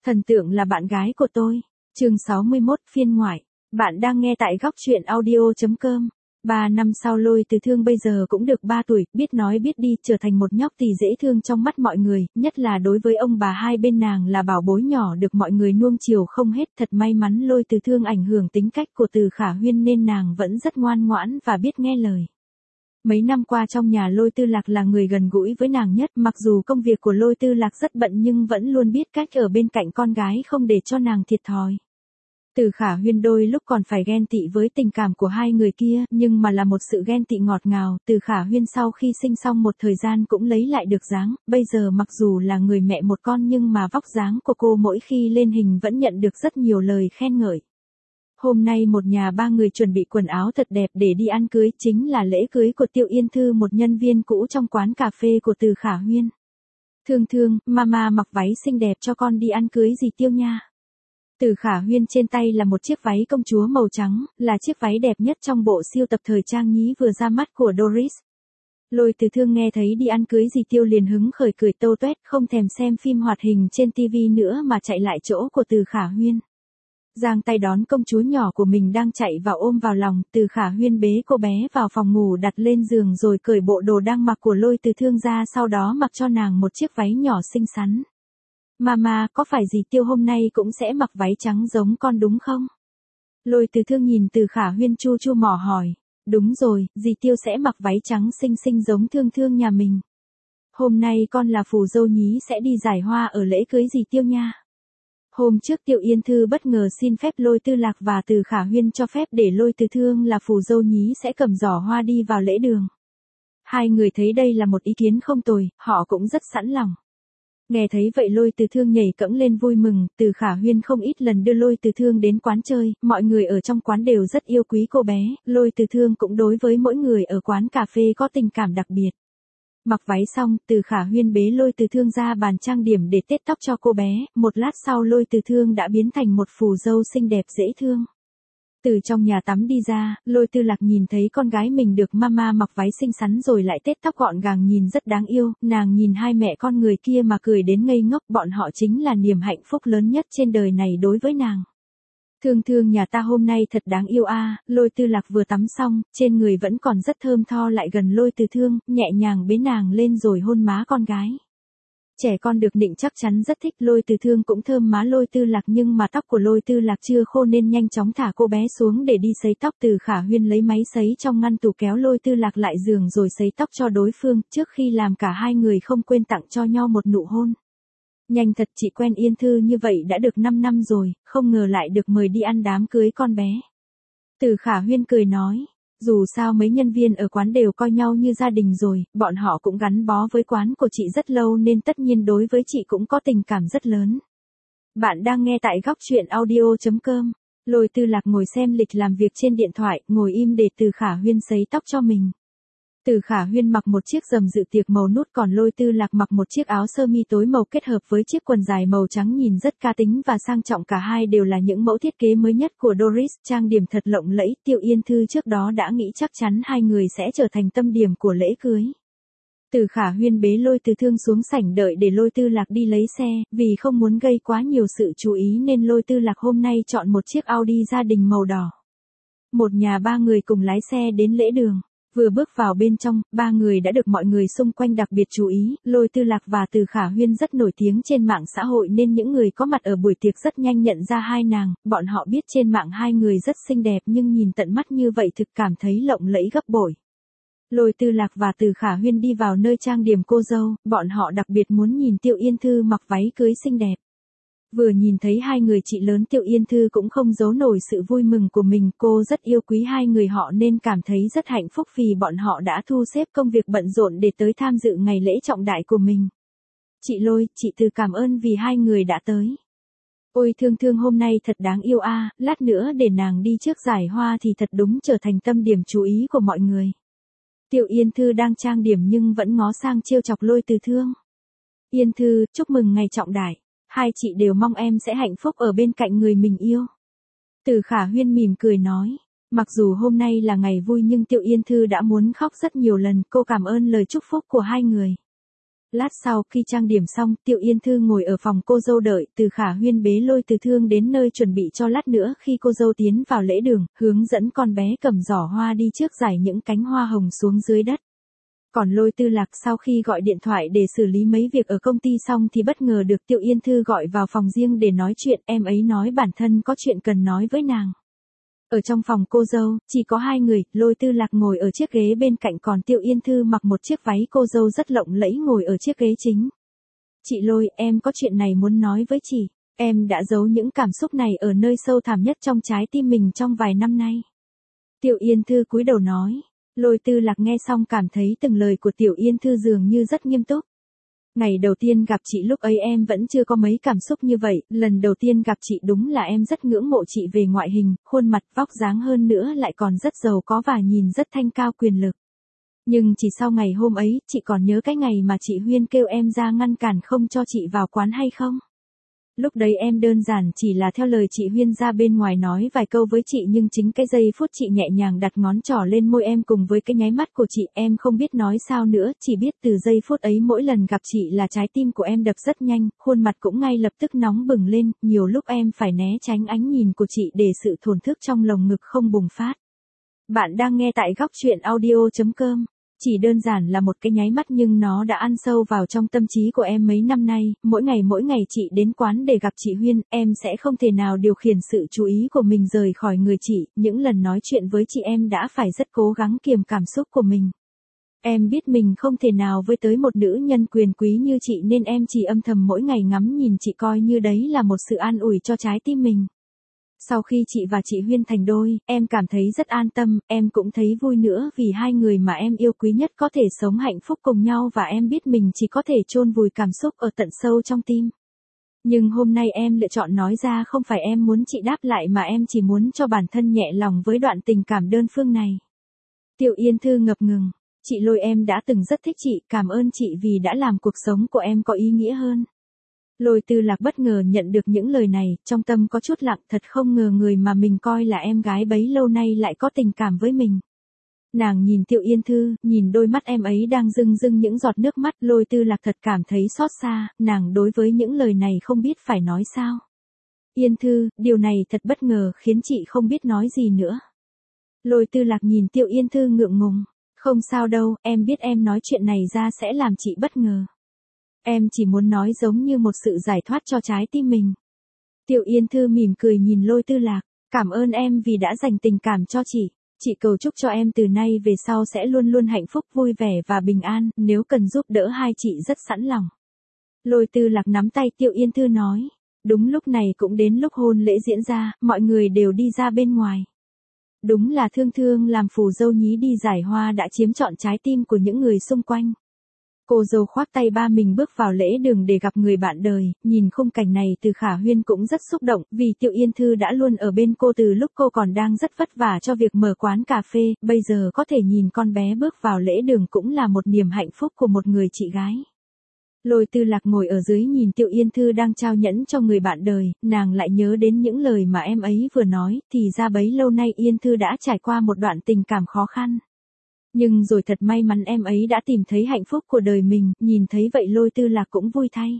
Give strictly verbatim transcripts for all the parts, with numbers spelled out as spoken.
Thần tượng là bạn gái của tôi. Chương sáu mươi mốt phiên ngoại. Bạn đang nghe tại góc truyện audio chấm com. Ba năm sau Lôi Từ Thương bây giờ cũng được ba tuổi, biết nói biết đi, trở thành một nhóc tỳ dễ thương trong mắt mọi người, nhất là đối với ông bà hai bên nàng là bảo bối nhỏ được mọi người nuông chiều không hết. Thật may mắn Lôi Từ Thương ảnh hưởng tính cách của Từ Khả Huyên nên nàng vẫn rất ngoan ngoãn và biết nghe lời. Mấy năm qua trong nhà Lôi Tư Lạc là người gần gũi với nàng nhất, mặc dù công việc của Lôi Tư Lạc rất bận nhưng vẫn luôn biết cách ở bên cạnh con gái không để cho nàng thiệt thòi. Từ Khả Huyên đôi lúc còn phải ghen tị với tình cảm của hai người kia, nhưng mà là một sự ghen tị ngọt ngào. Từ Khả Huyên sau khi sinh xong một thời gian cũng lấy lại được dáng, bây giờ mặc dù là người mẹ một con nhưng mà vóc dáng của cô mỗi khi lên hình vẫn nhận được rất nhiều lời khen ngợi. Hôm nay một nhà ba người chuẩn bị quần áo thật đẹp để đi ăn cưới, chính là lễ cưới của Tiêu Yên Thư, một nhân viên cũ trong quán cà phê của Từ Khả Huyên. Thương Thương, mama mặc váy xinh đẹp cho con đi ăn cưới gì Tiêu nha. Từ Khả Huyên trên tay là một chiếc váy công chúa màu trắng, là chiếc váy đẹp nhất trong bộ siêu tập thời trang nhí vừa ra mắt của Doris. Lôi Từ Thương nghe thấy đi ăn cưới gì Tiêu liền hứng khởi cười tâu tuét, không thèm xem phim hoạt hình trên tivi nữa mà chạy lại chỗ của Từ Khả Huyên. Giang tay đón công chúa nhỏ của mình đang chạy vào ôm vào lòng. Từ Khả Huyên bế cô bé vào phòng ngủ đặt lên giường rồi cởi bộ đồ đang mặc của Lôi Từ Thương ra, sau đó mặc cho nàng một chiếc váy nhỏ xinh xắn. Mama, có phải dì Tiêu hôm nay cũng sẽ mặc váy trắng giống con đúng không? Lôi Từ Thương nhìn Từ Khả Huyên chu chu mỏ hỏi. Đúng rồi, dì Tiêu sẽ mặc váy trắng xinh xinh giống Thương Thương nhà mình. Hôm nay con là phù dâu nhí sẽ đi giải hoa ở lễ cưới dì Tiêu nha. Hôm trước Tiêu Yên Thư bất ngờ xin phép Lôi Tư Lạc và Từ Khả Huyên cho phép để Lôi Từ Thương là phù dâu nhí sẽ cầm giỏ hoa đi vào lễ đường. Hai người thấy đây là một ý kiến không tồi, họ cũng rất sẵn lòng. Nghe thấy vậy Lôi Từ Thương nhảy cẫng lên vui mừng. Từ Khả Huyên không ít lần đưa Lôi Từ Thương đến quán chơi, mọi người ở trong quán đều rất yêu quý cô bé, Lôi Từ Thương cũng đối với mỗi người ở quán cà phê có tình cảm đặc biệt. Mặc váy xong, Từ Khả Huyên bế Lôi Từ Thương ra bàn trang điểm để tết tóc cho cô bé, một lát sau Lôi Từ Thương đã biến thành một phù dâu xinh đẹp dễ thương. Từ trong nhà tắm đi ra, Lôi Tư Lạc nhìn thấy con gái mình được mama mặc váy xinh xắn rồi lại tết tóc gọn gàng nhìn rất đáng yêu, nàng nhìn hai mẹ con người kia mà cười đến ngây ngốc, bọn họ chính là niềm hạnh phúc lớn nhất trên đời này đối với nàng. Thương Thương nhà ta hôm nay thật đáng yêu a. À. Lôi Tư Lạc vừa tắm xong, trên người vẫn còn rất thơm tho lại gần Lôi Từ Thương, nhẹ nhàng bế nàng lên rồi hôn má con gái. Trẻ con được nịnh chắc chắn rất thích. Lôi Từ Thương cũng thơm má Lôi Tư Lạc nhưng mà tóc của Lôi Tư Lạc chưa khô nên nhanh chóng thả cô bé xuống để đi sấy tóc. Từ Khả Huyên lấy máy sấy trong ngăn tủ kéo Lôi Tư Lạc lại giường rồi sấy tóc cho đối phương, trước khi làm cả hai người không quên tặng cho nhau một nụ hôn. Nhanh thật, chị quen Yên Thư như vậy đã được năm năm rồi, không ngờ lại được mời đi ăn đám cưới con bé. Từ Khả Huyên cười nói, dù sao mấy nhân viên ở quán đều coi nhau như gia đình rồi, bọn họ cũng gắn bó với quán của chị rất lâu nên tất nhiên đối với chị cũng có tình cảm rất lớn. Bạn đang nghe tại góc truyện audio chấm com. Lôi Tư Lạc ngồi xem lịch làm việc trên điện thoại, ngồi im để Từ Khả Huyên sấy tóc cho mình. Từ Khả Huyên mặc một chiếc rầm dự tiệc màu nút, còn Lôi Tư Lạc mặc một chiếc áo sơ mi tối màu kết hợp với chiếc quần dài màu trắng nhìn rất cá tính và sang trọng. Cả hai đều là những mẫu thiết kế mới nhất của Doris, trang điểm thật lộng lẫy. Tiêu Yên Thư trước đó đã nghĩ chắc chắn hai người sẽ trở thành tâm điểm của lễ cưới. Từ Khả Huyên bế Lôi Từ Thương xuống sảnh đợi để Lôi Tư Lạc đi lấy xe, vì không muốn gây quá nhiều sự chú ý nên Lôi Tư Lạc hôm nay chọn một chiếc Audi gia đình màu đỏ. Một nhà ba người cùng lái xe đến lễ đường. Vừa bước vào bên trong, ba người đã được mọi người xung quanh đặc biệt chú ý. Lôi Tư Lạc và Từ Khả Huyên rất nổi tiếng trên mạng xã hội nên những người có mặt ở buổi tiệc rất nhanh nhận ra hai nàng. Bọn họ biết trên mạng hai người rất xinh đẹp nhưng nhìn tận mắt như vậy thực cảm thấy lộng lẫy gấp bội. Lôi Tư Lạc và Từ Khả Huyên đi vào nơi trang điểm cô dâu, bọn họ đặc biệt muốn nhìn Tiêu Yên Thư mặc váy cưới xinh đẹp. Vừa nhìn thấy hai người chị lớn Tiêu Yên Thư cũng không giấu nổi sự vui mừng của mình, cô rất yêu quý hai người họ nên cảm thấy rất hạnh phúc vì bọn họ đã thu xếp công việc bận rộn để tới tham dự ngày lễ trọng đại của mình. Chị Lôi, chị Từ cảm ơn vì hai người đã tới. Ôi Thương Thương hôm nay thật đáng yêu a, à, lát nữa để nàng đi trước giải hoa thì thật đúng trở thành tâm điểm chú ý của mọi người. Tiêu Yên Thư đang trang điểm nhưng vẫn ngó sang trêu chọc Lôi Từ Thương. Yên Thư, chúc mừng ngày trọng đại. Hai chị đều mong em sẽ hạnh phúc ở bên cạnh người mình yêu. Từ Khả Huyên mỉm cười nói. Mặc dù hôm nay là ngày vui nhưng Tiêu Yên Thư đã muốn khóc rất nhiều lần, cô cảm ơn lời chúc phúc của hai người. Lát sau khi trang điểm xong, Tiêu Yên Thư ngồi ở phòng cô dâu đợi, Từ Khả Huyên bế Lôi Từ Thương đến nơi chuẩn bị cho lát nữa khi cô dâu tiến vào lễ đường, hướng dẫn con bé cầm giỏ hoa đi trước giải những cánh hoa hồng xuống dưới đất. Còn Lôi Tư Lạc sau khi gọi điện thoại để xử lý mấy việc ở công ty xong thì bất ngờ được Tiêu Yên Thư gọi vào phòng riêng để nói chuyện, em ấy nói bản thân có chuyện cần nói với nàng. Ở trong phòng cô dâu, chỉ có hai người, Lôi Tư Lạc ngồi ở chiếc ghế bên cạnh còn Tiêu Yên Thư mặc một chiếc váy cô dâu rất lộng lẫy ngồi ở chiếc ghế chính. Chị Lôi, em có chuyện này muốn nói với chị, em đã giấu những cảm xúc này ở nơi sâu thẳm nhất trong trái tim mình trong vài năm nay. Tiêu Yên Thư cúi đầu nói. Lôi Tư Lạc nghe xong cảm thấy từng lời của Tiểu Yên Thư dường như rất nghiêm túc. Ngày đầu tiên gặp chị lúc ấy em vẫn chưa có mấy cảm xúc như vậy, lần đầu tiên gặp chị đúng là em rất ngưỡng mộ chị về ngoại hình, khuôn mặt, vóc dáng hơn nữa lại còn rất giàu có và nhìn rất thanh cao quyền lực. Nhưng chỉ sau ngày hôm ấy, chị còn nhớ cái ngày mà chị Huyên kêu em ra ngăn cản không cho chị vào quán hay không? Lúc đấy em đơn giản chỉ là theo lời chị Huyên ra bên ngoài nói vài câu với chị nhưng chính cái giây phút chị nhẹ nhàng đặt ngón trỏ lên môi em cùng với cái nháy mắt của chị em không biết nói sao nữa, chỉ biết từ giây phút ấy mỗi lần gặp chị là trái tim của em đập rất nhanh, khuôn mặt cũng ngay lập tức nóng bừng lên, nhiều lúc em phải né tránh ánh nhìn của chị để sự thổn thức trong lồng ngực không bùng phát. Bạn đang nghe tại góc truyện audio chấm com. Chỉ đơn giản là một cái nháy mắt nhưng nó đã ăn sâu vào trong tâm trí của em mấy năm nay, mỗi ngày mỗi ngày chị đến quán để gặp chị Huyên, em sẽ không thể nào điều khiển sự chú ý của mình rời khỏi người chị, những lần nói chuyện với chị em đã phải rất cố gắng kiềm cảm xúc của mình. Em biết mình không thể nào với tới một nữ nhân quyền quý như chị nên em chỉ âm thầm mỗi ngày ngắm nhìn chị coi như đấy là một sự an ủi cho trái tim mình. Sau khi chị và chị Huyên thành đôi, em cảm thấy rất an tâm, em cũng thấy vui nữa vì hai người mà em yêu quý nhất có thể sống hạnh phúc cùng nhau và em biết mình chỉ có thể chôn vùi cảm xúc ở tận sâu trong tim. Nhưng hôm nay em lựa chọn nói ra không phải em muốn chị đáp lại mà em chỉ muốn cho bản thân nhẹ lòng với đoạn tình cảm đơn phương này. Tiểu Yên Thư ngập ngừng, chị Lôi em đã từng rất thích chị, cảm ơn chị vì đã làm cuộc sống của em có ý nghĩa hơn. Lôi Tư Lạc bất ngờ nhận được những lời này, trong tâm có chút lặng, thật không ngờ người mà mình coi là em gái bấy lâu nay lại có tình cảm với mình. Nàng nhìn Tiêu Yên Thư, nhìn đôi mắt em ấy đang rưng rưng những giọt nước mắt, Lôi Tư Lạc thật cảm thấy xót xa, nàng đối với những lời này không biết phải nói sao. Yên Thư, điều này thật bất ngờ khiến chị không biết nói gì nữa. Lôi Tư Lạc nhìn Tiêu Yên Thư ngượng ngùng, không sao đâu, em biết em nói chuyện này ra sẽ làm chị bất ngờ. Em chỉ muốn nói giống như một sự giải thoát cho trái tim mình. Tiểu Yên Thư mỉm cười nhìn Lôi Tư Lạc, cảm ơn em vì đã dành tình cảm cho chị. Chị cầu chúc cho em từ nay về sau sẽ luôn luôn hạnh phúc, vui vẻ và bình an, nếu cần giúp đỡ hai chị rất sẵn lòng. Lôi Tư Lạc nắm tay Tiểu Yên Thư nói, đúng lúc này cũng đến lúc hôn lễ diễn ra, mọi người đều đi ra bên ngoài. Đúng là Thương Thương làm phù dâu nhí đi giải hoa đã chiếm trọn trái tim của những người xung quanh. Cô dâu khoác tay ba mình bước vào lễ đường để gặp người bạn đời, nhìn khung cảnh này Từ Khả Huyên cũng rất xúc động, vì Tiểu Yên Thư đã luôn ở bên cô từ lúc cô còn đang rất vất vả cho việc mở quán cà phê, bây giờ có thể nhìn con bé bước vào lễ đường cũng là một niềm hạnh phúc của một người chị gái. Lôi Tư Lạc ngồi ở dưới nhìn Tiểu Yên Thư đang trao nhẫn cho người bạn đời, nàng lại nhớ đến những lời mà em ấy vừa nói, thì ra bấy lâu nay Yên Thư đã trải qua một đoạn tình cảm khó khăn. Nhưng rồi thật may mắn em ấy đã tìm thấy hạnh phúc của đời mình, nhìn thấy vậy Lôi Tư Lạc cũng vui thay.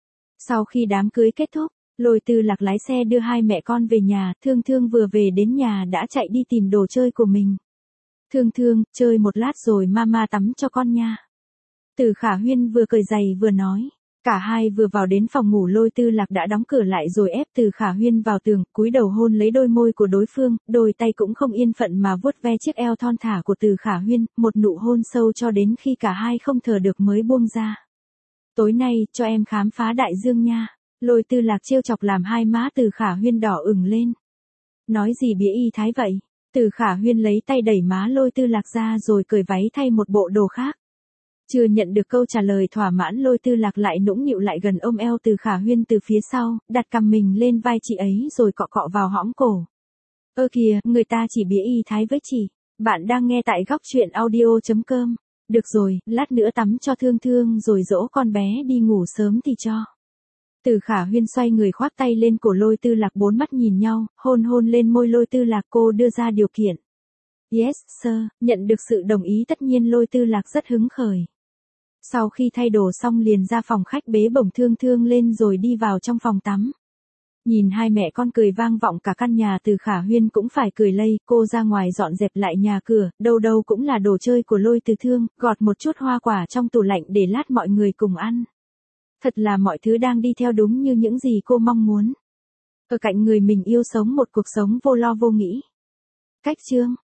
Sau khi đám cưới kết thúc, Lôi Tư Lạc lái xe đưa hai mẹ con về nhà, Thương Thương vừa về đến nhà đã chạy đi tìm đồ chơi của mình. Thương Thương, chơi một lát rồi mama tắm cho con nha. Từ Khả Huyên vừa cởi giày vừa nói. Cả hai vừa vào đến phòng ngủ Lôi Tư Lạc đã đóng cửa lại rồi ép Từ Khả Huyên vào tường, cúi đầu hôn lấy đôi môi của đối phương, đôi tay cũng không yên phận mà vuốt ve chiếc eo thon thả của Từ Khả Huyên, một nụ hôn sâu cho đến khi cả hai không thở được mới buông ra. Tối nay, cho em khám phá đại dương nha. Lôi Tư Lạc trêu chọc làm hai má Từ Khả Huyên đỏ ửng lên. Nói gì bía y thái vậy? Từ Khả Huyên lấy tay đẩy má Lôi Tư Lạc ra rồi cởi váy thay một bộ đồ khác. Chưa nhận được câu trả lời thỏa mãn Lôi Tư Lạc lại nũng nịu lại gần ôm eo Từ Khả Huyên từ phía sau, đặt cằm mình lên vai chị ấy rồi cọ cọ vào hõm cổ. Ơ kìa, người ta chỉ bía y thái với chị. Bạn đang nghe tại góc truyện audio chấm com. Được rồi, lát nữa tắm cho Thương Thương rồi dỗ con bé đi ngủ sớm thì cho. Từ Khả Huyên xoay người khoác tay lên cổ Lôi Tư Lạc, bốn mắt nhìn nhau, hôn hôn lên môi Lôi Tư Lạc, cô đưa ra điều kiện. Yes, sir, nhận được sự đồng ý tất nhiên Lôi Tư Lạc rất hứng khởi. Sau khi thay đồ xong liền ra phòng khách bế bổng Thương Thương lên rồi đi vào trong phòng tắm. Nhìn hai mẹ con cười vang vọng cả căn nhà, Từ Khả Huyên cũng phải cười lây, cô ra ngoài dọn dẹp lại nhà cửa, đâu đâu cũng là đồ chơi của Lôi Từ Thương, gọt một chút hoa quả trong tủ lạnh để lát mọi người cùng ăn. Thật là mọi thứ đang đi theo đúng như những gì cô mong muốn. Ở cạnh người mình yêu sống một cuộc sống vô lo vô nghĩ. Cách chương